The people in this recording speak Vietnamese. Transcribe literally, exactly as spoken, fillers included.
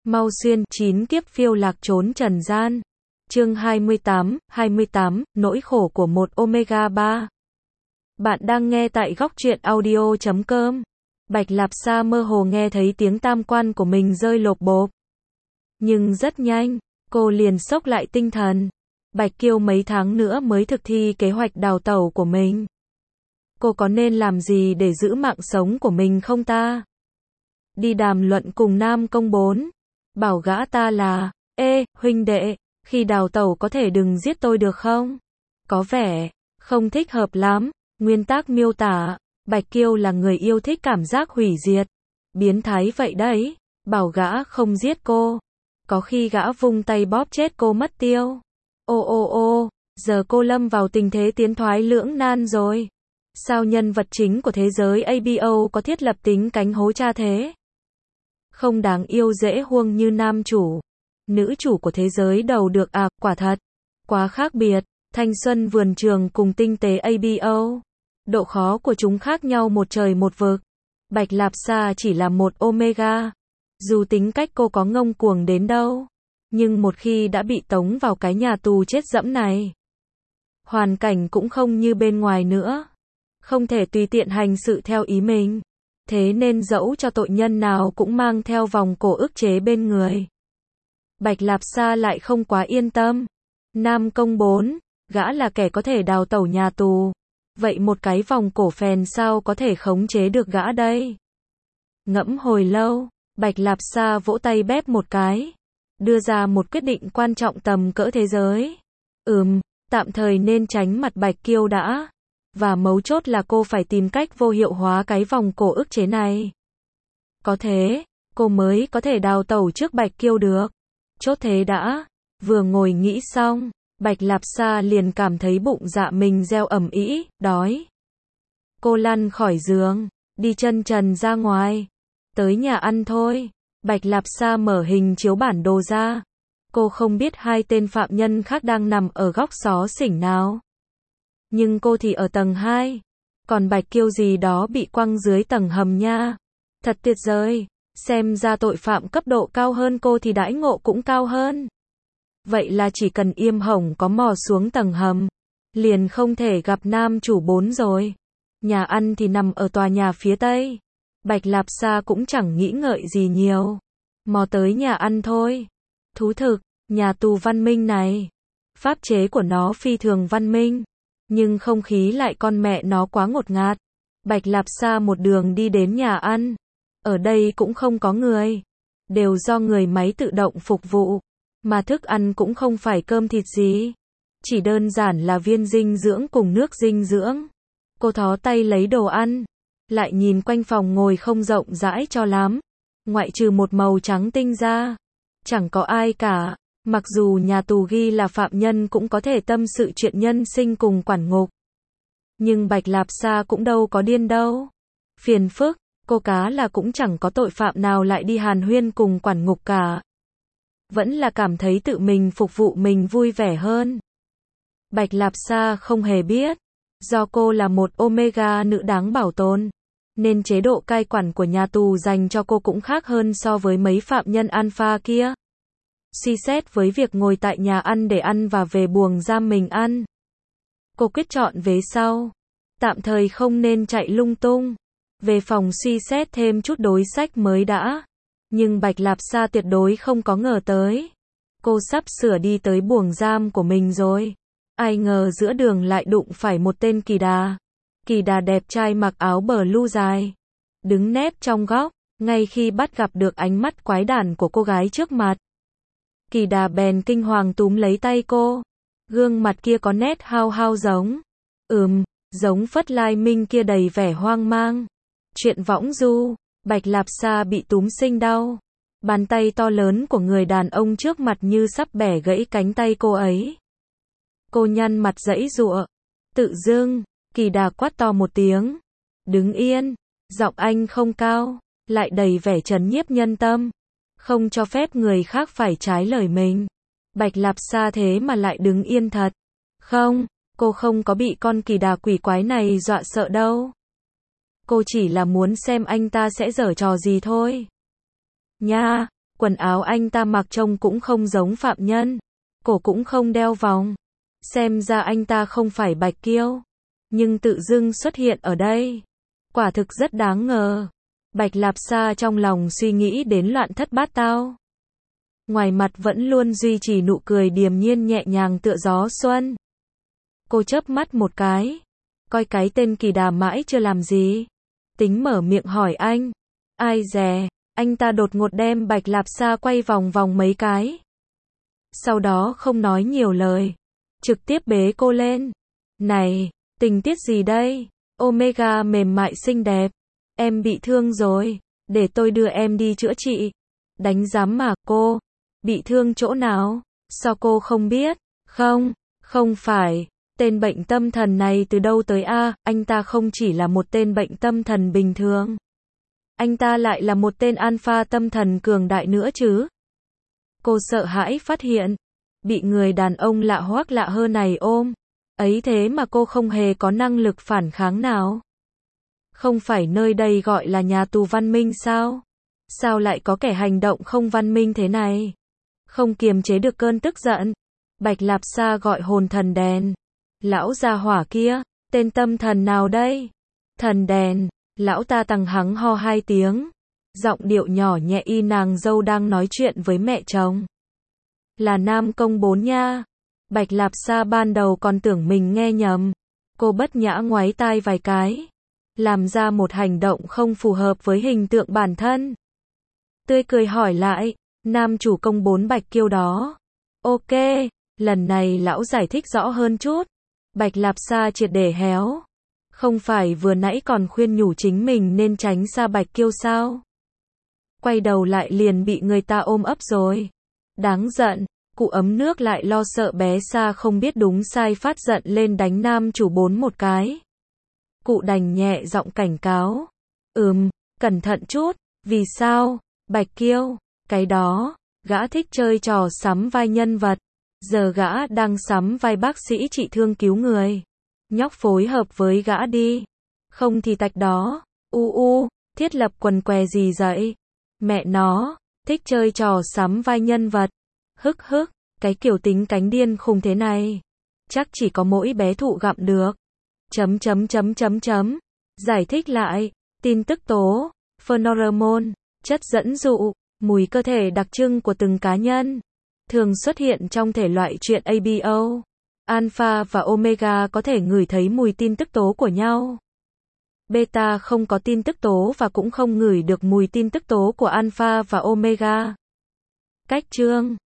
Mau xuyên, chín kiếp phiêu lạc trốn trần gian. Chương hai mươi tám, hai mươi tám, nỗi khổ của một Omega ba. Bạn đang nghe tại góc truyện audio chấm com. Bạch Lạp Sa mơ hồ nghe thấy tiếng tam quan của mình rơi lộp bộp. Nhưng rất nhanh, cô liền xốc lại tinh thần. Bạch Kiêu mấy tháng nữa mới thực thi kế hoạch đào tẩu của mình. Cô có nên làm gì để giữ mạng sống của mình không ta? Đi đàm luận cùng Nam Công Bốn. Bảo gã ta là, ê, huynh đệ, khi đào tẩu có thể đừng giết tôi được không? Có vẻ, không thích hợp lắm. Nguyên tắc miêu tả, Bạch Kiêu là người yêu thích cảm giác hủy diệt. Biến thái vậy đấy, bảo gã không giết cô. Có khi gã vung tay bóp chết cô mất tiêu. Ô ô ô, giờ cô lâm vào tình thế tiến thoái lưỡng nan rồi. Sao nhân vật chính của thế giới a bê o có thiết lập tính cánh hố cha thế? Không đáng yêu dễ huông như nam chủ. Nữ chủ của thế giới đầu được à, quả thật. Quá khác biệt, thanh xuân vườn trường cùng tinh tế a bê o. Độ khó của chúng khác nhau một trời một vực. Bạch Lạp Sa chỉ là một Omega. Dù tính cách cô có ngông cuồng đến đâu, nhưng một khi đã bị tống vào cái nhà tù chết dẫm này, hoàn cảnh cũng không như bên ngoài nữa. Không thể tùy tiện hành sự theo ý mình. Thế nên dẫu cho tội nhân nào cũng mang theo vòng cổ ức chế bên người. Bạch Lạp Sa lại không quá yên tâm. Nam Công Bốn, gã là kẻ có thể đào tẩu nhà tù. Vậy một cái vòng cổ phèn sao có thể khống chế được gã đây? Ngẫm hồi lâu, Bạch Lạp Sa vỗ tay bép một cái. Đưa ra một quyết định quan trọng tầm cỡ thế giới. Ừm, tạm thời nên tránh mặt Bạch Kiêu đã. Và mấu chốt là cô phải tìm cách vô hiệu hóa cái vòng cổ ức chế này. Có thế, cô mới có thể đào tẩu trước Bạch Kiêu được. Chốt thế đã. Vừa ngồi nghĩ xong, Bạch Lạp Sa liền cảm thấy bụng dạ mình reo ầm ĩ, đói. Cô lăn khỏi giường, đi chân trần ra ngoài. Tới nhà ăn thôi. Bạch Lạp Sa mở hình chiếu bản đồ ra. Cô không biết hai tên phạm nhân khác đang nằm ở góc xó xỉnh nào. Nhưng cô thì ở tầng hai. Còn Bạch Kiêu gì đó bị quăng dưới tầng hầm nha. Thật tuyệt vời. Xem ra tội phạm cấp độ cao hơn cô thì đãi ngộ cũng cao hơn. Vậy là chỉ cần Yêm Hồng có mò xuống tầng hầm, liền không thể gặp nam chủ Bốn rồi. Nhà ăn thì nằm ở tòa nhà phía tây. Bạch Lạp Sa cũng chẳng nghĩ ngợi gì nhiều. Mò tới nhà ăn thôi. Thú thực, nhà tù văn minh này, pháp chế của nó phi thường văn minh. Nhưng không khí lại con mẹ nó quá ngột ngạt. Bạch Lạp Sa một đường đi đến nhà ăn. Ở đây cũng không có người. Đều do người máy tự động phục vụ. Mà thức ăn cũng không phải cơm thịt gì. Chỉ đơn giản là viên dinh dưỡng cùng nước dinh dưỡng. Cô thó tay lấy đồ ăn. Lại nhìn quanh phòng ngồi không rộng rãi cho lắm. Ngoại trừ một màu trắng tinh ra. Chẳng có ai cả. Mặc dù nhà tù ghi là phạm nhân cũng có thể tâm sự chuyện nhân sinh cùng quản ngục. Nhưng Bạch Lạp Sa cũng đâu có điên đâu. Phiền phức, cô cá là cũng chẳng có tội phạm nào lại đi hàn huyên cùng quản ngục cả. Vẫn là cảm thấy tự mình phục vụ mình vui vẻ hơn. Bạch Lạp Sa không hề biết. Do cô là một Omega nữ đáng bảo tồn. Nên chế độ cai quản của nhà tù dành cho cô cũng khác hơn so với mấy phạm nhân alpha kia. Suy xét với việc ngồi tại nhà ăn để ăn và về buồng giam mình ăn, cô quyết chọn về sau. Tạm thời không nên chạy lung tung. Về phòng suy xét thêm chút đối sách mới đã. Nhưng Bạch Lạp Sa tuyệt đối không có ngờ tới. Cô sắp sửa đi tới buồng giam của mình rồi. Ai ngờ giữa đường lại đụng phải một tên kỳ đà. Kỳ đà đẹp trai mặc áo blue dài. Đứng nép trong góc. Ngay khi bắt gặp được ánh mắt quái đản của cô gái trước mặt, Kỳ đà bèn kinh hoàng túm lấy tay cô. Gương mặt kia có nét hao hao giống. Ừm, giống Phất Lai Minh kia đầy vẻ hoang mang. Chuyện võng du. Bạch Lạp Sa bị túm sinh đau. Bàn tay to lớn của người đàn ông trước mặt như sắp bẻ gãy cánh tay cô ấy. Cô nhăn mặt giãy giụa. Tự dưng, Kỳ đà quát to một tiếng. Đứng yên. Giọng anh không cao, lại đầy vẻ trấn nhiếp nhân tâm. Không cho phép người khác phải trái lời mình. Bạch Lạp Sa thế mà lại đứng yên thật. Không, cô không có bị con kỳ đà quỷ quái này dọa sợ đâu. Cô chỉ là muốn xem anh ta sẽ giở trò gì thôi. Nha, Quần áo anh ta mặc trông cũng không giống phạm nhân. Cổ cũng không đeo vòng. Xem ra anh ta không phải Bạch Kiêu. Nhưng tự dưng xuất hiện ở đây. Quả thực rất đáng ngờ. Bạch Lạp Sa trong lòng suy nghĩ đến loạn thất bát tao. Ngoài mặt vẫn luôn duy trì nụ cười điềm nhiên nhẹ nhàng tựa gió xuân. Cô chớp mắt một cái. Coi cái tên kỳ đà mãi chưa làm gì. Tính mở miệng hỏi anh. Ai dè, anh ta đột ngột đem Bạch Lạp Sa quay vòng vòng mấy cái. Sau đó không nói nhiều lời. Trực tiếp bế cô lên. Này, tình tiết gì đây? Omega mềm mại xinh đẹp. Em bị thương rồi. Để tôi đưa em đi chữa trị. Đánh giám mà cô. Bị thương chỗ nào? Sao cô không biết? Không, không phải. Tên bệnh tâm thần này từ đâu tới a? À, anh ta không chỉ là một tên bệnh tâm thần bình thường. Anh ta lại là một tên alpha tâm thần cường đại nữa chứ. Cô sợ hãi phát hiện. Bị người đàn ông lạ hoắc lạ hơn này ôm. Ấy thế mà cô không hề có năng lực phản kháng nào. Không phải nơi đây gọi là nhà tù văn minh sao? Sao lại có kẻ hành động không văn minh thế này? Không kiềm chế được cơn tức giận. Bạch Lạp Sa gọi hồn thần đèn. Lão già hỏa kia, tên tâm thần nào đây? Thần đèn, lão ta tăng hắng ho hai tiếng. Giọng điệu nhỏ nhẹ y nàng dâu đang nói chuyện với mẹ chồng. Là Nam Công Bốn nha. Bạch Lạp Sa ban đầu còn tưởng mình nghe nhầm. Cô bất nhã ngoáy tai vài cái. Làm ra một hành động không phù hợp với hình tượng bản thân. Tươi cười hỏi lại, nam chủ công Bốn Bạch Kiêu đó. Ok, lần này lão giải thích rõ hơn chút. Bạch Lạp Sa triệt để héo. Không phải vừa nãy còn khuyên nhủ chính mình nên tránh xa Bạch Kiêu sao? Quay đầu lại liền bị người ta ôm ấp rồi. Đáng giận, cụ ấm nước lại lo sợ bé Sa không biết đúng sai phát giận lên đánh nam chủ Bốn một cái. Cụ đành nhẹ giọng cảnh cáo. Ừm, cẩn thận chút, vì sao? Bạch Kiêu, cái đó, gã thích chơi trò sắm vai nhân vật. Giờ gã đang sắm vai bác sĩ trị thương cứu người. Nhóc phối hợp với gã đi. Không thì tạch đó. U u, thiết lập quần què gì vậy? Mẹ nó, thích chơi trò sắm vai nhân vật. Hức hức, cái kiểu tính cánh điên khùng thế này. Chắc chỉ có mỗi bé thụ gặm được. Chấm chấm chấm chấm chấm. Giải thích lại, tin tức tố, pheromone, chất dẫn dụ, mùi cơ thể đặc trưng của từng cá nhân. Thường xuất hiện trong thể loại truyện a bê o. Alpha và Omega có thể ngửi thấy mùi tin tức tố của nhau. Beta không có tin tức tố và cũng không ngửi được mùi tin tức tố của Alpha và Omega. Cách chương